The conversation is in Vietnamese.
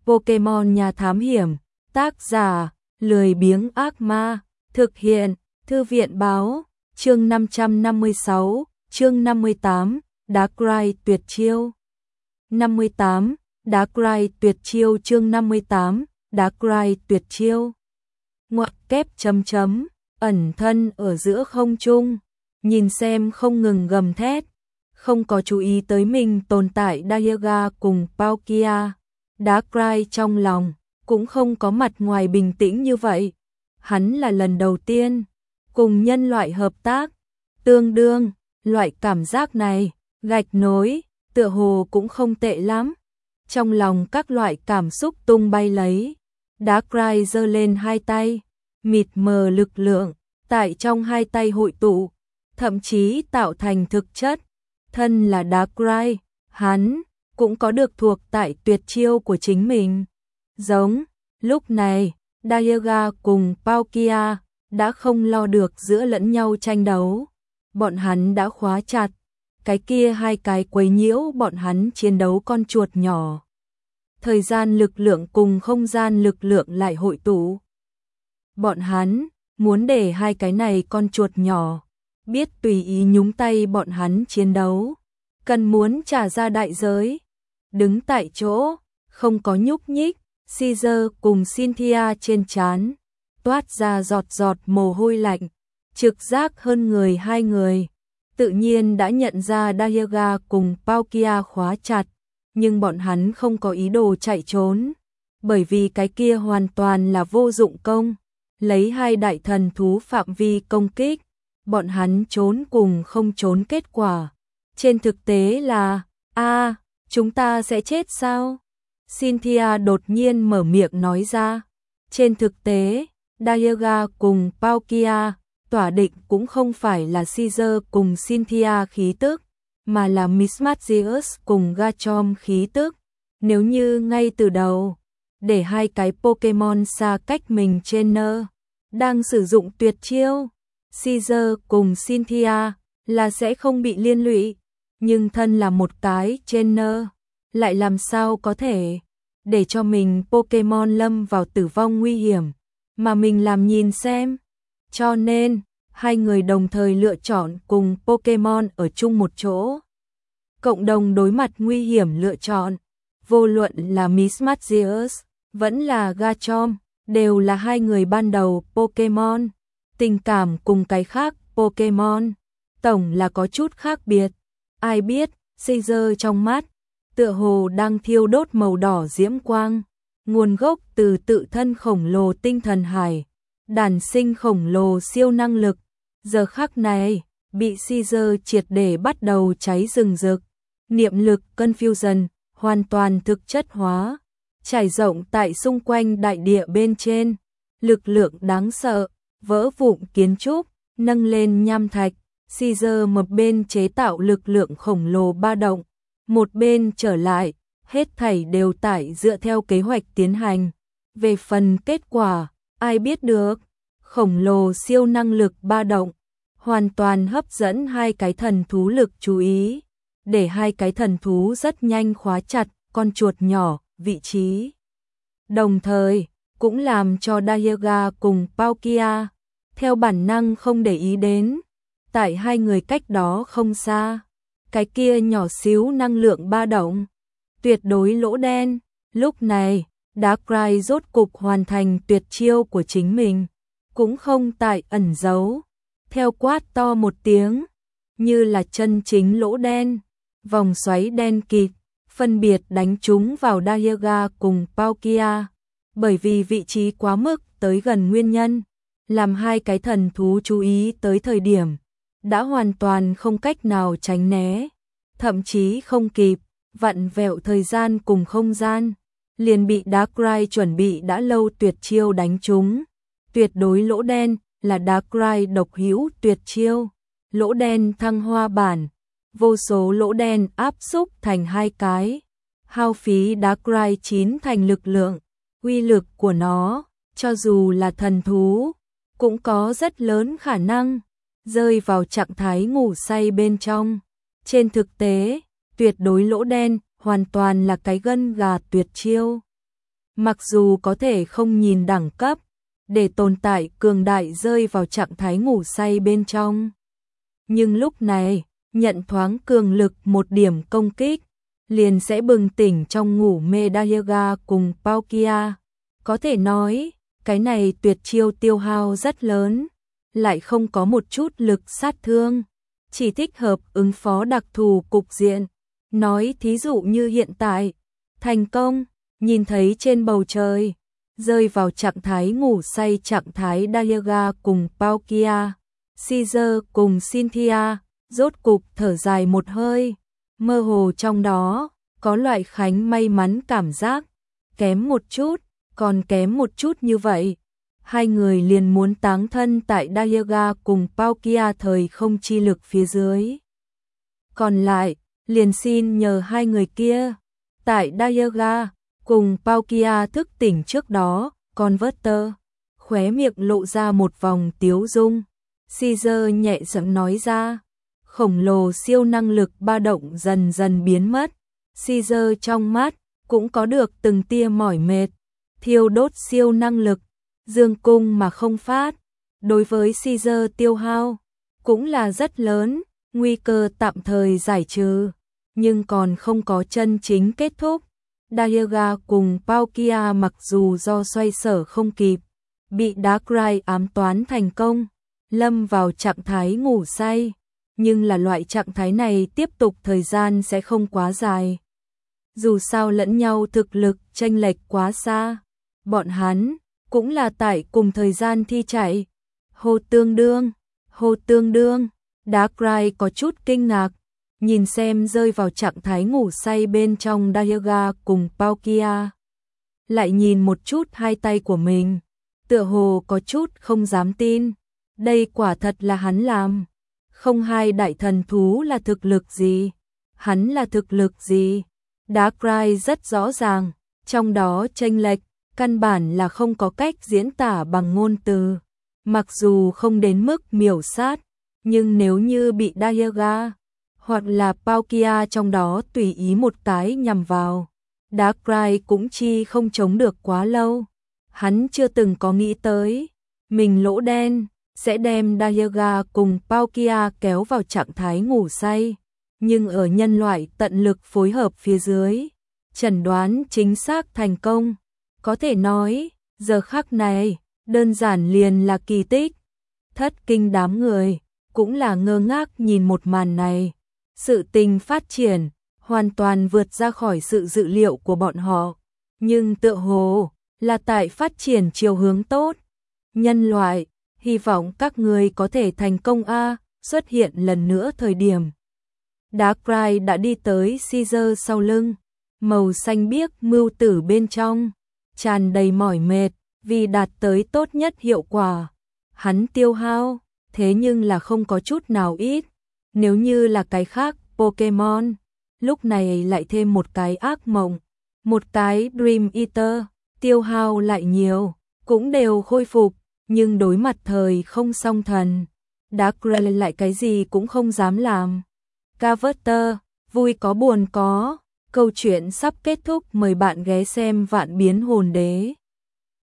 Pokemon Nhà Thám Hiểm, tác giả, lười biếng ác ma, thực hiện, Thư viện báo, chương 556, chương 58, Darkrai tuyệt chiêu. 58, Darkrai tuyệt chiêu chương 58, Darkrai tuyệt chiêu. Ngoặc kép chấm chấm, ẩn thân ở giữa không trung, nhìn xem không ngừng gầm thét, không có chú ý tới mình tồn tại Dialga cùng Palkia. Darkrai trong lòng cũng không có mặt ngoài bình tĩnh như vậy. Hắn là lần đầu tiên cùng nhân loại hợp tác, tương đương, loại cảm giác này, gạch nối, tựa hồ cũng không tệ lắm. Trong lòng các loại cảm xúc tung bay lấy, Darkrai giơ lên hai tay, mịt mờ lực lượng tại trong hai tay hội tụ, thậm chí tạo thành thực chất. Thân là Darkrai, hắn cũng có được thuộc tại tuyệt chiêu của chính mình. Giống, lúc này, Dialga cùng Palkia đã không lo được giữa lẫn nhau tranh đấu. Bọn hắn đã khóa chặt, cái kia hai cái quấy nhiễu bọn hắn chiến đấu con chuột nhỏ. Thời gian lực lượng cùng không gian lực lượng lại hội tụ. Bọn hắn muốn để hai cái này con chuột nhỏ biết tùy ý nhúng tay bọn hắn chiến đấu, cần muốn trả ra đại giới. Đứng tại chỗ, không có nhúc nhích, Caesar cùng Cynthia trên trán toát ra giọt giọt mồ hôi lạnh, trực giác hơn người hai người. Tự nhiên đã nhận ra Dialga cùng Palkia khóa chặt, nhưng bọn hắn không có ý đồ chạy trốn, bởi vì cái kia hoàn toàn là vô dụng công. Lấy hai đại thần thú phạm vi công kích, bọn hắn trốn cùng không trốn kết quả trên thực tế là chúng ta sẽ chết sao? Cynthia đột nhiên mở miệng nói ra. Trên thực tế, Dialga cùng Palkia tỏa định cũng không phải là Caesar cùng Cynthia khí tức, mà là Mismagius cùng Garchomp khí tức. Nếu như ngay từ đầu, để hai cái Pokemon xa cách mình trainer đang sử dụng tuyệt chiêu, Caesar cùng Cynthia là sẽ không bị liên lụy, nhưng thân là một cái trainer, lại làm sao có thể để cho mình Pokemon lâm vào tử vong nguy hiểm, mà mình làm nhìn xem. Cho nên, hai người đồng thời lựa chọn cùng Pokemon ở chung một chỗ. Cộng đồng đối mặt nguy hiểm lựa chọn, vô luận là Mismagius, vẫn là Garchomp, đều là hai người ban đầu Pokemon. Tình cảm cùng cái khác Pokemon, tổng là có chút khác biệt. Ai biết, Caesar trong mắt, tựa hồ đang thiêu đốt màu đỏ diễm quang, nguồn gốc từ tự thân khổng lồ tinh thần hải, đản sinh khổng lồ siêu năng lực. Giờ khắc này, bị Caesar triệt để bắt đầu cháy rừng rực. Niệm lực Confusion, hoàn toàn thực chất hóa, trải rộng tại xung quanh đại địa bên trên. Lực lượng đáng sợ, vỡ vụn kiến trúc, nâng lên nham thạch. Caesar một bên chế tạo lực lượng khổng lồ ba động, một bên trở lại, hết thảy đều tại dựa theo kế hoạch tiến hành. Về phần kết quả, ai biết được. Khổng lồ siêu năng lực ba động, hoàn toàn hấp dẫn hai cái thần thú lực chú ý, để hai cái thần thú rất nhanh khóa chặt con chuột nhỏ vị trí. Đồng thời, cũng làm cho Dialga cùng Palkia theo bản năng không để ý đến, tại hai người cách đó không xa, cái kia nhỏ xíu năng lượng ba động, tuyệt đối lỗ đen. Lúc này, Darkrai rốt cục hoàn thành tuyệt chiêu của chính mình, cũng không tại ẩn giấu, theo quát to một tiếng, như là chân chính lỗ đen, vòng xoáy đen kịt, phân biệt đánh trúng vào Dialga cùng Palkia. Bởi vì vị trí quá mức tới gần nguyên nhân, làm hai cái thần thú chú ý tới thời điểm, đã hoàn toàn không cách nào tránh né, thậm chí không kịp vặn vẹo thời gian cùng không gian, liền bị Darkrai chuẩn bị đã lâu tuyệt chiêu đánh trúng. Tuyệt đối lỗ đen là Darkrai độc hữu tuyệt chiêu, lỗ đen thăng hoa bản, vô số lỗ đen áp xúc thành hai cái, hao phí Darkrai 9 thành lực lượng. Uy lực của nó, cho dù là thần thú, cũng có rất lớn khả năng rơi vào trạng thái ngủ say bên trong. Trên thực tế, tuyệt đối lỗ đen hoàn toàn là cái gân gà tuyệt chiêu. Mặc dù có thể không nhìn đẳng cấp, để tồn tại cường đại rơi vào trạng thái ngủ say bên trong. Nhưng lúc này, nhận thoáng cường lực một điểm công kích, liền sẽ bừng tỉnh trong ngủ mê Dayaga cùng Palkia. Có thể nói, cái này tuyệt chiêu tiêu hao rất lớn, lại không có một chút lực sát thương, chỉ thích hợp ứng phó đặc thù cục diện. Nói thí dụ như hiện tại, thành công, nhìn thấy trên bầu trời, rơi vào trạng thái ngủ say trạng thái Dayaga cùng Palkia, Caesar cùng Cynthia, rốt cục thở dài một hơi, mơ hồ trong đó, có loại khánh may mắn cảm giác, kém một chút, còn kém một chút như vậy. Hai người liền muốn táng thân tại Dayaga cùng Palkia thời không chi lực phía dưới. Còn lại, liền xin nhờ hai người kia, tại Dayaga cùng Palkia thức tỉnh trước đó, Converter, khóe miệng lộ ra một vòng tiếu dung. Caesar nhẹ giọng nói ra, khổng lồ siêu năng lực ba động dần dần biến mất. Caesar trong mắt cũng có được từng tia mỏi mệt, thiêu đốt siêu năng lực, dương cung mà không phát. Đối với Caesar tiêu hao cũng là rất lớn, nguy cơ tạm thời giải trừ, nhưng còn không có chân chính kết thúc. Dayaga cùng Palkia mặc dù do xoay sở không kịp, bị Darkrai ám toán thành công, lâm vào trạng thái ngủ say, nhưng là loại trạng thái này tiếp tục thời gian sẽ không quá dài. Dù sao lẫn nhau thực lực chênh lệch quá xa, bọn hắn cũng là tại cùng thời gian thi chạy. Hồ tương đương, Darkrai có chút kinh ngạc, nhìn xem rơi vào trạng thái ngủ say bên trong Dayaga cùng Palkia. Lại nhìn một chút hai tay của mình, tựa hồ có chút không dám tin, đây quả thật là hắn làm. Không hai đại thần thú là thực lực gì, hắn là thực lực gì. Darkrai rất rõ ràng, trong đó chênh lệch, căn bản là không có cách diễn tả bằng ngôn từ. Mặc dù không đến mức miểu sát, nhưng nếu như bị Dayaga hoặc là Palkia trong đó tùy ý một cái nhằm vào, Darkrai cũng chi không chống được quá lâu. Hắn chưa từng có nghĩ tới, mình lỗ đen sẽ đem Dayaga cùng Palkia kéo vào trạng thái ngủ say, nhưng ở nhân loại tận lực phối hợp phía dưới, chẩn đoán chính xác thành công. Có thể nói, giờ khắc này, đơn giản liền là kỳ tích. Thất kinh đám người, cũng là ngơ ngác nhìn một màn này. Sự tình phát triển, hoàn toàn vượt ra khỏi sự dự liệu của bọn họ. Nhưng tựa hồ, là tại phát triển chiều hướng tốt. Nhân loại, hy vọng các người có thể thành công a. Xuất hiện lần nữa thời điểm. Darkrai đã đi tới Caesar sau lưng, màu xanh biếc mưu tử bên trong, tràn đầy mỏi mệt, vì đạt tới tốt nhất hiệu quả. Hắn tiêu hao, thế nhưng là không có chút nào ít. Nếu như là cái khác Pokemon, lúc này lại thêm một cái ác mộng, một cái Dream Eater, tiêu hao lại nhiều, cũng đều khôi phục, nhưng đối mặt thời không song thần, Darkrai lại cái gì cũng không dám làm. Converter, vui có buồn có, câu chuyện sắp kết thúc, mời bạn ghé xem Vạn Biến Hồn Đế.